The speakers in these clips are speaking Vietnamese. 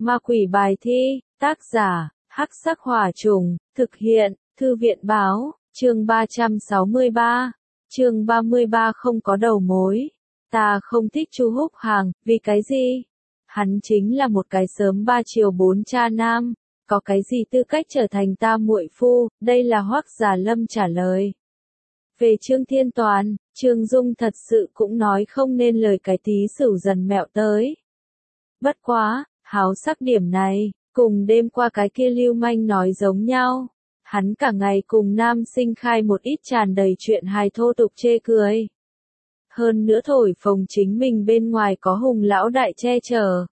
Ma quỷ bài thi, tác giả, Hắc Sắc Hỏa Trùng, thực hiện, Thư viện báo, chương 363, chương 33 không có đầu mối. Ta không thích Chu Húc Hàng, vì cái gì? Hắn chính là một cái sớm 3 chiều 4 cha nam, có cái gì tư cách trở thành ta muội phu, đây là Hoắc Già Lâm trả lời. Về Trương Thiên Toàn, Trương Dung thật sự cũng nói không nên lời cái tí Sửu Dần mẹo tới. Bất quá, háo sắc điểm này, cùng đêm qua cái kia lưu manh nói giống nhau. Hắn cả ngày cùng nam sinh khai một ít tràn đầy chuyện hài thô tục chê cười. Hơn nữa thổi phồng chính mình bên ngoài có Hùng lão đại che chở.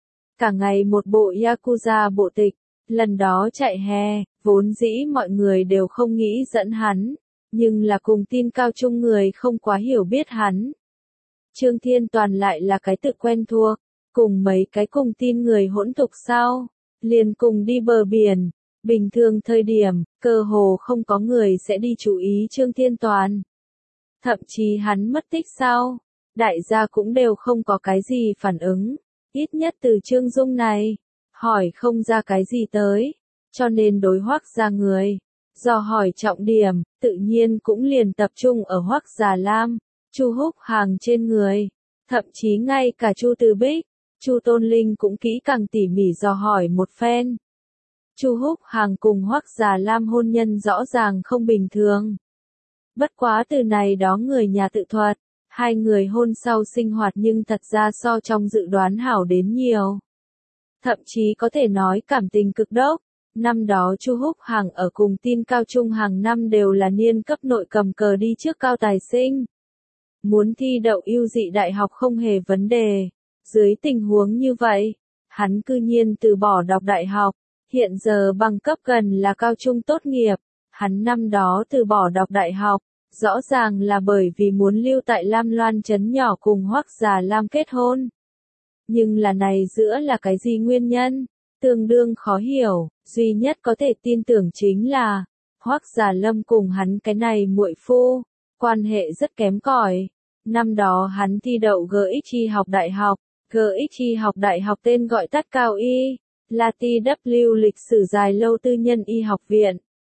Cả ngày một bộ Yakuza bộ tịch, lần đó chạy hè, vốn dĩ mọi người đều không nghĩ dẫn hắn, nhưng là cùng tin cao trung người không quá hiểu biết hắn. Trương Thiên Toàn lại là cái tự quen thuộc, cùng mấy cái cùng tin người hỗn tục sao, liền cùng đi bờ biển, bình thường thời điểm, cơ hồ không có người sẽ đi chú ý Trương Thiên Toàn. Thậm chí hắn mất tích sau, đại gia cũng đều không có cái gì phản ứng, ít nhất từ Trương Dung này, hỏi không ra cái gì tới, cho nên đối Hoắc gia người, do hỏi trọng điểm, tự nhiên cũng liền tập trung ở Hoắc Già Lam, Chu Húc Hàng trên người, thậm chí ngay cả Chu Từ Bích, Chu Tôn Linh cũng kỹ càng tỉ mỉ dò hỏi một phen. Chu Húc Hàng cùng Hoắc Già Lam hôn nhân rõ ràng không bình thường. Bất quá từ này đó người nhà tự thuật, hai người hôn sau sinh hoạt nhưng thật ra so trong dự đoán hảo đến nhiều. Thậm chí có thể nói cảm tình cực đốc. Năm đó Chu Húc Hàng ở cùng tin cao trung hàng năm đều là niên cấp nội cầm cờ đi trước cao tài sinh. Muốn thi đậu ưu dị đại học không hề vấn đề. Dưới tình huống như vậy, hắn cư nhiên từ bỏ đọc đại học, hiện giờ bằng cấp gần là cao trung tốt nghiệp. Hắn năm đó từ bỏ đọc đại học, rõ ràng là bởi vì muốn lưu tại Lam Loan trấn nhỏ cùng Hoắc Già Lam kết hôn. Nhưng là này giữa là cái gì nguyên nhân? Tương đương khó hiểu, duy nhất có thể tin tưởng chính là, Hoắc Già Lâm cùng hắn cái này muội phu, quan hệ rất kém cỏi. Năm đó hắn thi đậu GXY học đại học, GXY học đại học tên gọi tắt cao y, là TW lịch sử dài lâu tư nhân y học viện.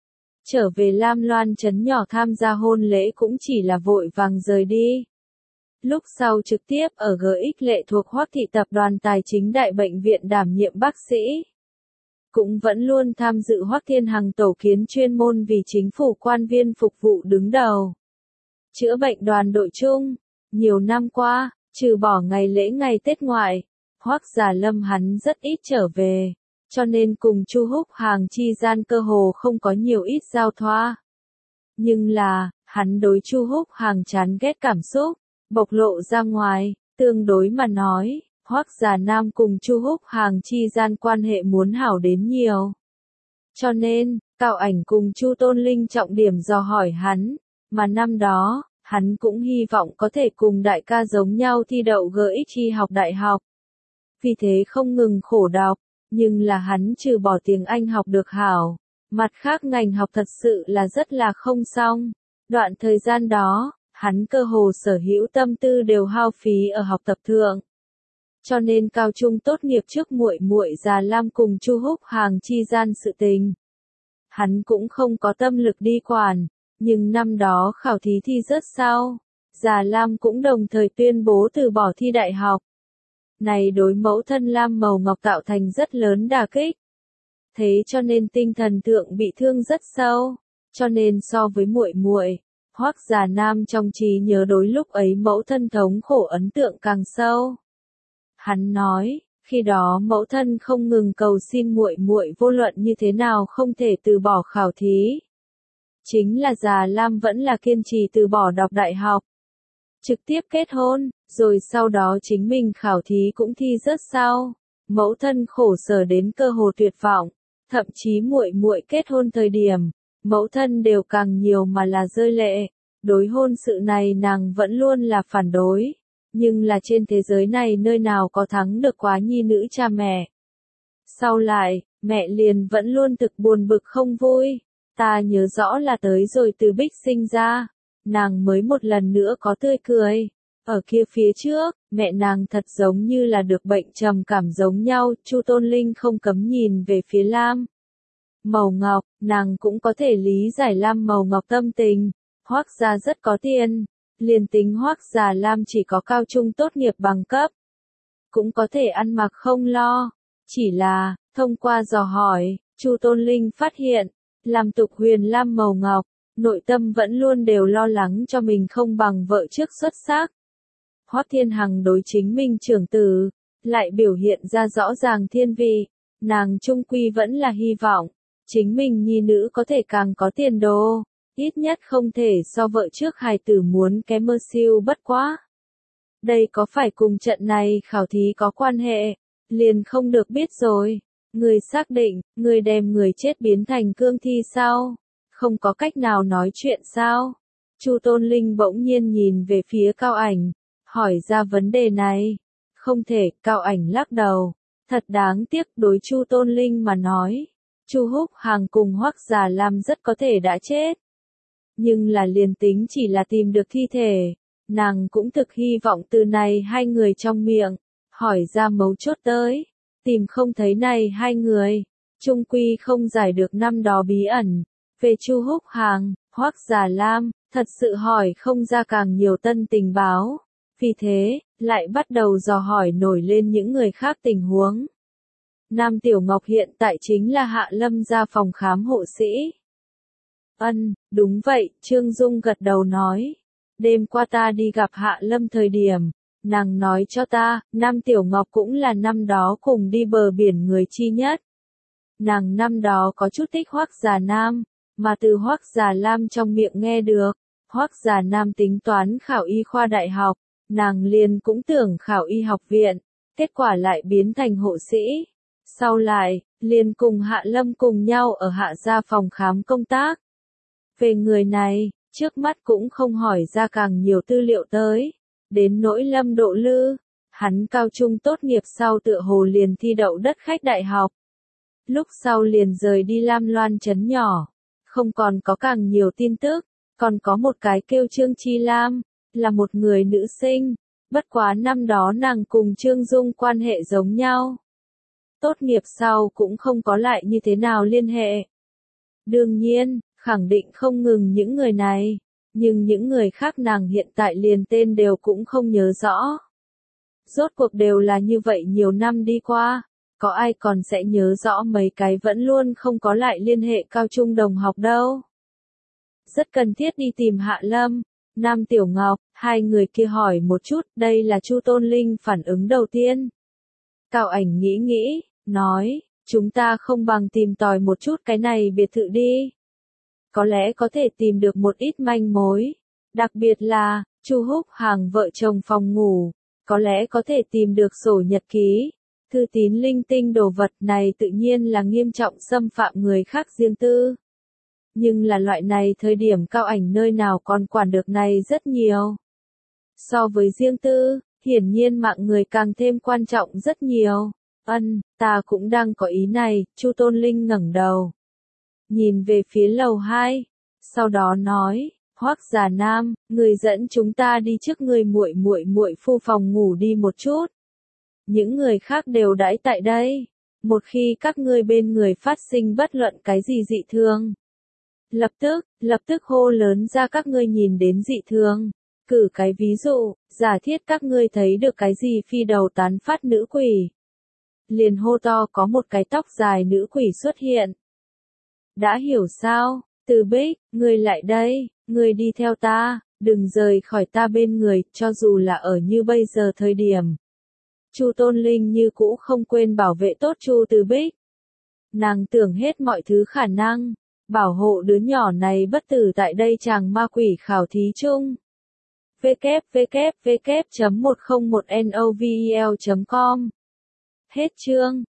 Trở về Lam Loan trấn nhỏ tham gia hôn lễ cũng chỉ là vội vàng rời đi. Lúc sau trực tiếp ở GX lệ thuộc Hoắc thị tập đoàn tài chính đại bệnh viện đảm nhiệm bác sĩ. Cũng vẫn luôn tham dự Hoắc Thiên Hằng tổ kiến chuyên môn vì chính phủ quan viên phục vụ đứng đầu. Chữa bệnh đoàn đội chung, nhiều năm qua, trừ bỏ ngày lễ ngày Tết ngoại, Hoắc Già Lâm hắn rất ít trở về, cho nên cùng Chu Húc Hàng chi gian cơ hồ không có nhiều ít giao thoa. Nhưng là, hắn đối Chu Húc Hàng chán ghét cảm xúc, bộc lộ ra ngoài, tương đối mà nói, Hoắc Già Nam cùng Chu Húc Hàng chi gian quan hệ muốn hảo đến nhiều. Cho nên, Cao Ảnh cùng Chu Tôn Linh trọng điểm dò hỏi hắn, mà năm đó, hắn cũng hy vọng có thể cùng đại ca giống nhau thi đậu GXY học đại học. Vì thế không ngừng khổ đọc, nhưng là hắn trừ bỏ tiếng Anh học được hảo, mặt khác ngành học thật sự là rất là không xong. Đoạn thời gian đó, hắn cơ hồ sở hữu tâm tư đều hao phí ở học tập thượng. Cho nên cao trung tốt nghiệp trước muội muội Già Lam cùng Chu Húc Hàng chi gian sự tình. Hắn cũng không có tâm lực đi quản, nhưng năm đó khảo thí thi rớt sau, Già Lam cũng đồng thời tuyên bố từ bỏ thi đại học. Này đối mẫu thân Lam Màu Ngọc tạo thành rất lớn đả kích. Thế cho nên tinh thần thượng bị thương rất sâu, cho nên so với muội muội, Hoắc Già Nam trong trí nhớ đối lúc ấy mẫu thân thống khổ ấn tượng càng sâu. Hắn nói, khi đó mẫu thân không ngừng cầu xin muội muội vô luận như thế nào không thể từ bỏ khảo thí. Chính là Già Lam vẫn là kiên trì từ bỏ đọc đại học. Trực tiếp kết hôn, rồi sau đó chính mình khảo thí cũng thi rớt sau. Mẫu thân khổ sở đến cơ hồ tuyệt vọng, thậm chí muội muội kết hôn thời điểm, mẫu thân đều càng nhiều mà là rơi lệ. Đối hôn sự này nàng vẫn luôn là phản đối, nhưng là trên thế giới này nơi nào có thắng được quá nhi nữ cha mẹ. Sau lại, mẹ liền vẫn luôn thực buồn bực không vui, ta nhớ rõ là tới rồi Từ Bích sinh ra, nàng mới một lần nữa có tươi cười, Ở kia phía trước, mẹ nàng thật giống như là được bệnh trầm cảm giống nhau, Chu Tôn Linh không cấm nhìn về phía Lam Màu Ngọc, nàng cũng có thể lý giải Lam Màu Ngọc tâm tình. Hoắc gia rất có tiền, liền tính Hoắc gia Lam chỉ có cao trung tốt nghiệp bằng cấp, cũng có thể ăn mặc không lo. Chỉ là, thông qua dò hỏi, Chu Tôn Linh phát hiện, làm tục huyền Lam Màu Ngọc, nội tâm vẫn luôn đều lo lắng cho mình không bằng vợ trước xuất sắc. Hoắc Thiên Hằng đối chính mình trưởng tử, lại biểu hiện ra rõ ràng thiên vị, nàng trung quy vẫn là hy vọng, chính mình nhi nữ có thể càng có tiền đồ, ít nhất không thể so vợ trước hài tử muốn kém mơ siêu bất quá. Đây có phải cùng trận này khảo thí có quan hệ, liền không được biết rồi. Người xác định, người đem người chết biến thành cương thi sao? Không có cách nào nói chuyện sao? Chu Tôn Linh bỗng nhiên nhìn về phía Cao Ảnh, hỏi ra vấn đề này. Không thể, Cao Ảnh lắc đầu. Thật đáng tiếc đối Chu Tôn Linh mà nói. Chu Húc Hàng cùng Hoắc Già Lam rất có thể đã chết. Nhưng là liền tính chỉ là tìm được thi thể, nàng cũng thực hy vọng từ này hai người trong miệng, hỏi ra mấu chốt tới. Tìm không thấy này hai người, trung quy không giải được năm đó bí ẩn. Về Chu Húc Hàng, Hoắc Già Lam, thật sự hỏi không ra càng nhiều tân tình báo. Vì thế, lại bắt đầu dò hỏi nổi lên những người khác tình huống. Nam Tiểu Ngọc hiện tại chính là Hạ Lâm gia phòng khám hộ sĩ. Đúng vậy, Trương Dung gật đầu nói. Đêm qua ta đi gặp Hạ Lâm thời điểm, nàng nói cho ta, Nam Tiểu Ngọc cũng là năm đó cùng đi bờ biển người chi nhất. Nàng năm đó có chút thích Hoắc Già Nam, mà từ Hoắc Già Lam trong miệng nghe được, Hoắc Già Nam tính toán khảo y khoa đại học, nàng liền cũng tưởng khảo y học viện, kết quả lại biến thành hộ sĩ. Sau lại, liền cùng Hạ Lâm cùng nhau ở Hạ gia phòng khám công tác. Về người này, trước mắt cũng không hỏi ra càng nhiều tư liệu tới. Đến nỗi Lâm Độ Lư, hắn cao trung tốt nghiệp sau tựa hồ liền thi đậu đất khách đại học. Lúc sau liền rời đi Lam Loan trấn nhỏ, không còn có càng nhiều tin tức, còn có một cái kêu Trương Chi Lam, là một người nữ sinh, bất quá năm đó nàng cùng Trương Dung quan hệ giống nhau. Tốt nghiệp sau cũng không có lại như thế nào liên hệ. Đương nhiên, khẳng định không ngừng những người này, nhưng những người khác nàng hiện tại liền tên đều cũng không nhớ rõ. Rốt cuộc đều là như vậy nhiều năm đi qua, có ai còn sẽ nhớ rõ mấy cái vẫn luôn không có lại liên hệ cao trung đồng học đâu. Rất cần thiết đi tìm Hạ Lâm, Nam Tiểu Ngọc, hai người kia hỏi một chút, đây là Chu Tôn Linh phản ứng đầu tiên. Cao Ảnh nghĩ, nói, chúng ta không bằng tìm tòi một chút cái này biệt thự đi. Có lẽ có thể tìm được một ít manh mối, đặc biệt là, Chu Húc Hàng vợ chồng phòng ngủ, có lẽ có thể tìm được sổ nhật ký, thư tín linh tinh đồ vật này tự nhiên là nghiêm trọng xâm phạm người khác riêng tư. Nhưng là loại này thời điểm Cao Ảnh nơi nào còn quản được này rất nhiều. So với riêng tư, hiển nhiên mạng người càng thêm quan trọng rất nhiều. Ta cũng đang có ý này, Chu Tôn Linh ngẩng đầu. Nhìn về phía lầu 2, sau đó nói, Hoắc Già Nam, người dẫn chúng ta đi trước người muội phu phòng ngủ đi một chút. Những người khác đều đãi tại đây, một khi các ngươi bên người phát sinh bất luận cái gì dị thường. Lập tức hô lớn ra các ngươi nhìn đến dị thường. Cử cái ví dụ, giả thiết các ngươi thấy được cái gì phi đầu tán phát nữ quỷ. Liền hô to có một cái tóc dài nữ quỷ xuất hiện. Đã hiểu sao, Từ Bích, ngươi lại đây, ngươi đi theo ta, đừng rời khỏi ta bên người, cho dù là ở như bây giờ thời điểm. Chu Tôn Linh như cũ không quên bảo vệ tốt Chu Từ Bích. Nàng tưởng hết mọi thứ khả năng, bảo hộ đứa nhỏ này bất tử tại đây chàng ma quỷ khảo thí chung. www.101novel.com Hết chương.